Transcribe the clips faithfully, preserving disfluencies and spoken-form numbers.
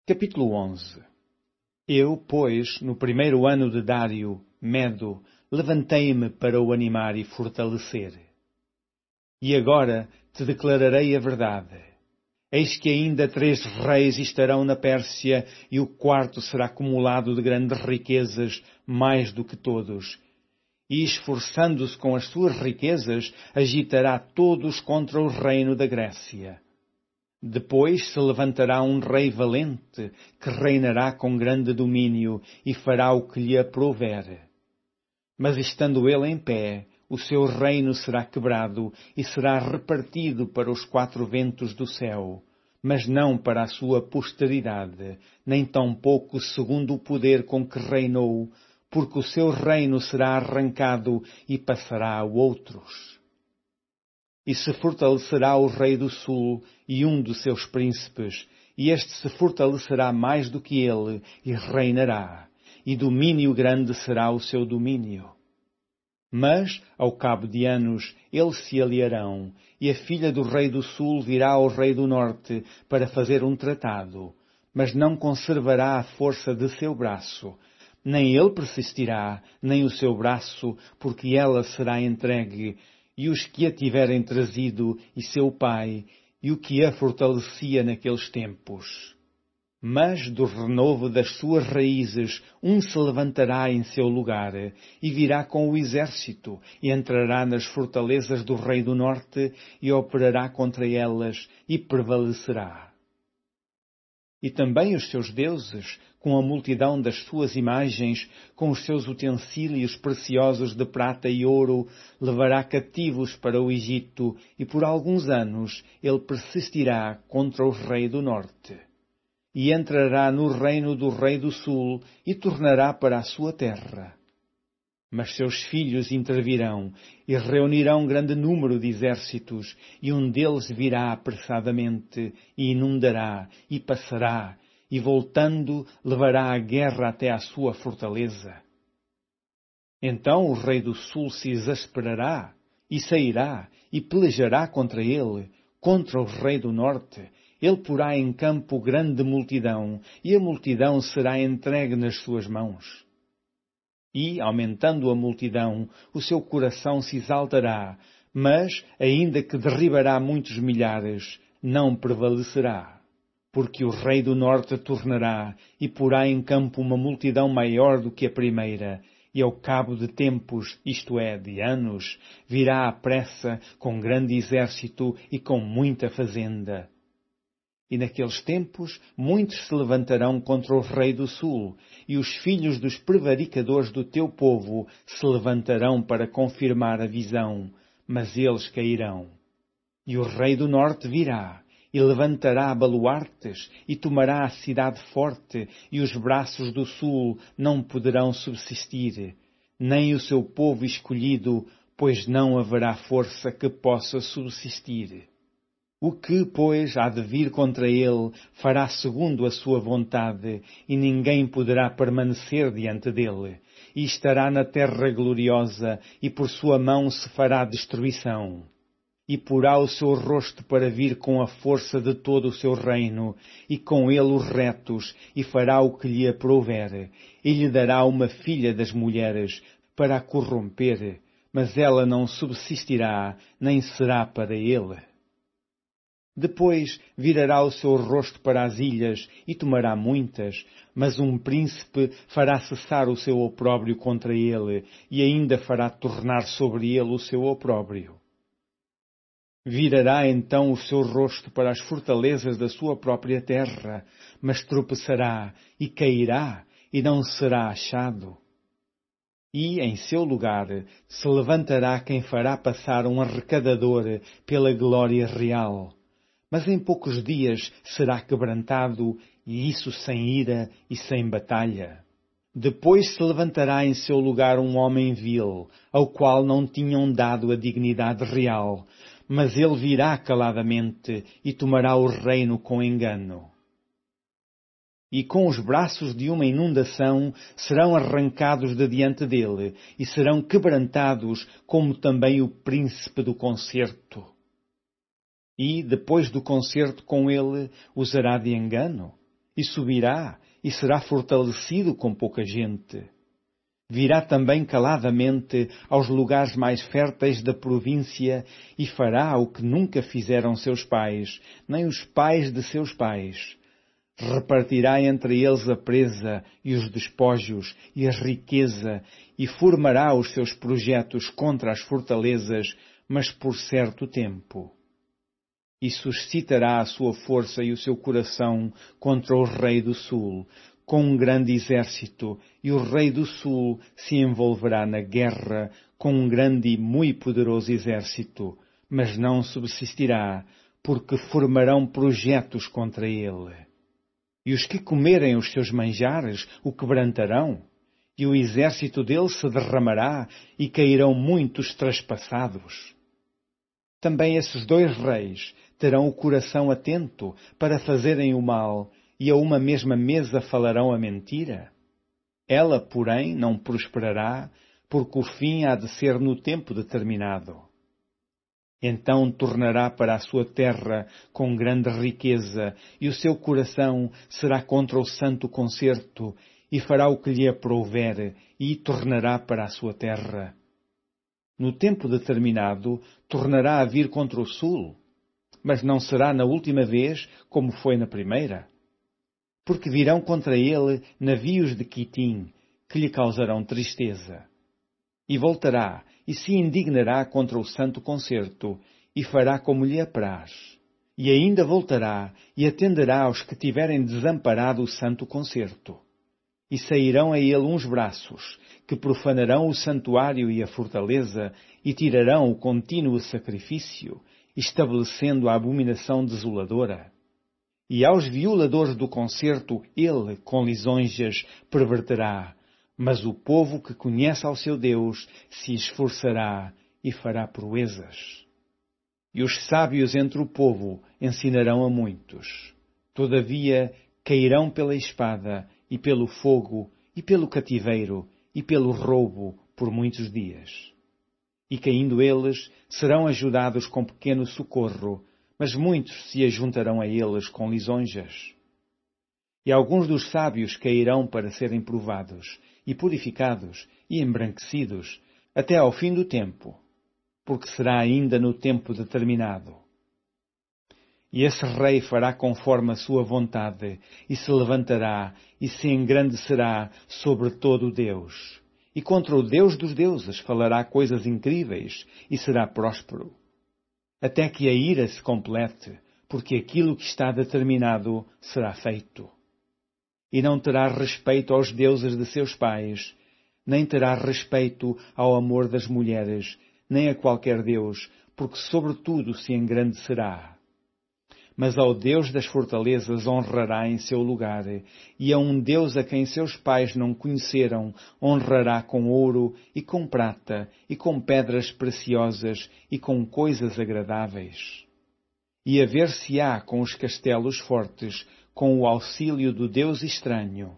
Capítulo onze. Eu, pois, no primeiro ano de Dário, Medo, levantei-me para o animar e fortalecer. E agora te declararei a verdade. Eis que ainda três reis estarão na Pérsia, e o quarto será acumulado de grandes riquezas, mais do que todos. E, esforçando-se com as suas riquezas, agitará todos contra o reino da Grécia. Depois se levantará um rei valente, que reinará com grande domínio e fará o que lhe aprouver. Mas estando ele em pé, o seu reino será quebrado e será repartido para os quatro ventos do céu, mas não para a sua posteridade, nem tampouco segundo o poder com que reinou, porque o seu reino será arrancado e passará a outros. E se fortalecerá o rei do sul e um dos seus príncipes, e este se fortalecerá mais do que ele, e reinará, e domínio grande será o seu domínio. Mas, ao cabo de anos, eles se aliarão, e a filha do rei do sul virá ao rei do norte para fazer um tratado, mas não conservará a força de seu braço. Nem ele persistirá, nem o seu braço, porque ela será entregue, e os que a tiverem trazido, e seu pai, e o que a fortalecia naqueles tempos. Mas do renovo das suas raízes um se levantará em seu lugar, e virá com o exército, e entrará nas fortalezas do rei do norte, e operará contra elas, e prevalecerá. E também os seus deuses, com a multidão das suas imagens, com os seus utensílios preciosos de prata e ouro, levará cativos para o Egito, e por alguns anos ele persistirá contra o rei do norte. E entrará no reino do rei do sul, e tornará para a sua terra. Mas seus filhos intervirão, e reunirão grande número de exércitos, e um deles virá apressadamente, e inundará, e passará, e voltando, levará a guerra até à sua fortaleza. Então o rei do sul se exasperará, e sairá, e pelejará contra ele, contra o rei do norte. Ele porá em campo grande multidão, e a multidão será entregue nas suas mãos. E, aumentando a multidão, o seu coração se exaltará, mas, ainda que derribará muitos milhares, não prevalecerá. Porque o rei do norte tornará, e porá em campo uma multidão maior do que a primeira, e ao cabo de tempos, isto é, de anos, virá à pressa, com grande exército e com muita fazenda. E naqueles tempos muitos se levantarão contra o rei do sul, e os filhos dos prevaricadores do teu povo se levantarão para confirmar a visão, mas eles cairão. E o rei do norte virá, e levantará baluartes, e tomará a cidade forte, e os braços do sul não poderão subsistir, nem o seu povo escolhido, pois não haverá força que possa subsistir. O que, pois, há de vir contra ele, fará segundo a sua vontade, e ninguém poderá permanecer diante dele. E estará na terra gloriosa, e por sua mão se fará destruição. E porá o seu rosto para vir com a força de todo o seu reino, e com ele os retos, e fará o que lhe aprouver. E lhe dará uma filha das mulheres, para a corromper, mas ela não subsistirá, nem será para ele. Depois virará o seu rosto para as ilhas, e tomará muitas, mas um príncipe fará cessar o seu opróbrio contra ele, e ainda fará tornar sobre ele o seu opróbrio. Virará então o seu rosto para as fortalezas da sua própria terra, mas tropeçará, e cairá, e não será achado. E, em seu lugar, se levantará quem fará passar um arrecadador pela glória real. Mas em poucos dias será quebrantado, e isso sem ira e sem batalha. Depois se levantará em seu lugar um homem vil, ao qual não tinham dado a dignidade real, mas ele virá caladamente e tomará o reino com engano. E com os braços de uma inundação serão arrancados de diante dele, e serão quebrantados, como também o príncipe do concerto. E, depois do concerto com ele, usará de engano, e subirá, e será fortalecido com pouca gente. Virá também caladamente aos lugares mais férteis da província e fará o que nunca fizeram seus pais, nem os pais de seus pais. Repartirá entre eles a presa e os despojos e a riqueza e formará os seus projetos contra as fortalezas, mas por certo tempo. E suscitará a sua força e o seu coração contra o rei do sul, com um grande exército, e o rei do sul se envolverá na guerra com um grande e muito poderoso exército, mas não subsistirá, porque formarão projetos contra ele. E os que comerem os seus manjares o quebrantarão, e o exército dele se derramará, e cairão muitos traspassados. Também esses dois reis terão o coração atento para fazerem o mal, e a uma mesma mesa falarão a mentira? Ela, porém, não prosperará, porque o fim há de ser no tempo determinado. Então tornará para a sua terra com grande riqueza, e o seu coração será contra o santo concerto, e fará o que lhe aprouver, e tornará para a sua terra. No tempo determinado, tornará a vir contra o sul, mas não será na última vez como foi na primeira. Porque virão contra ele navios de Quitim, que lhe causarão tristeza. E voltará, e se indignará contra o santo concerto, e fará como lhe apraz. E ainda voltará, e atenderá aos que tiverem desamparado o santo concerto. E sairão a ele uns braços, que profanarão o santuário e a fortaleza, e tirarão o contínuo sacrifício, estabelecendo a abominação desoladora. E aos violadores do concerto ele, com lisonjas, perverterá, mas o povo que conhece ao seu Deus se esforçará e fará proezas. E os sábios entre o povo ensinarão a muitos. Todavia cairão pela espada, e pelo fogo, e pelo cativeiro, e pelo roubo, por muitos dias. E caindo eles, serão ajudados com pequeno socorro, mas muitos se ajuntarão a eles com lisonjas. E alguns dos sábios cairão para serem provados, e purificados, e embranquecidos, até ao fim do tempo, porque será ainda no tempo determinado. E esse rei fará conforme a sua vontade, e se levantará, e se engrandecerá sobre todo o Deus. E contra o Deus dos deuses falará coisas incríveis, e será próspero. Até que a ira se complete, porque aquilo que está determinado será feito. E não terá respeito aos deuses de seus pais, nem terá respeito ao amor das mulheres, nem a qualquer deus, porque sobretudo se engrandecerá. Mas ao Deus das fortalezas honrará em seu lugar, e a um Deus a quem seus pais não conheceram honrará com ouro e com prata e com pedras preciosas e com coisas agradáveis. E haver-se-á com os castelos fortes, com o auxílio do Deus estranho.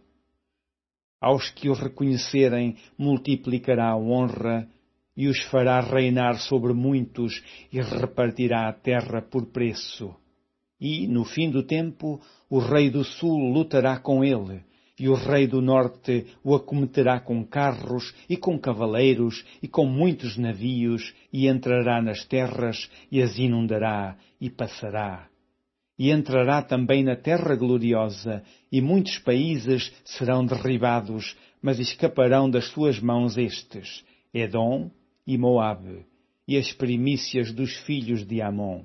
Aos que o reconhecerem multiplicará a honra, e os fará reinar sobre muitos, e repartirá a terra por preço. E, no fim do tempo, o rei do sul lutará com ele, e o rei do norte o acometerá com carros e com cavaleiros e com muitos navios, e entrará nas terras e as inundará e passará. E entrará também na terra gloriosa, e muitos países serão derribados, mas escaparão das suas mãos estes, Edom e Moabe, e as primícias dos filhos de Amon.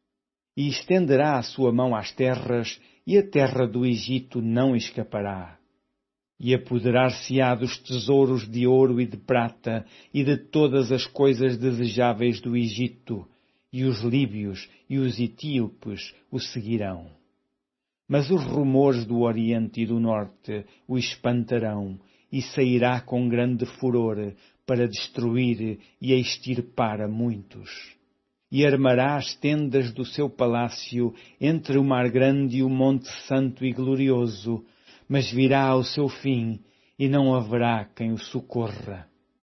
E estenderá a sua mão às terras, e a terra do Egito não escapará. E apoderar-se-á dos tesouros de ouro e de prata, e de todas as coisas desejáveis do Egito, e os líbios e os etíopes o seguirão. Mas os rumores do Oriente e do Norte o espantarão, e sairá com grande furor para destruir e extirpar a muitos. E armará as tendas do seu palácio entre o mar grande e o monte santo e glorioso, mas virá ao seu fim, e não haverá quem o socorra.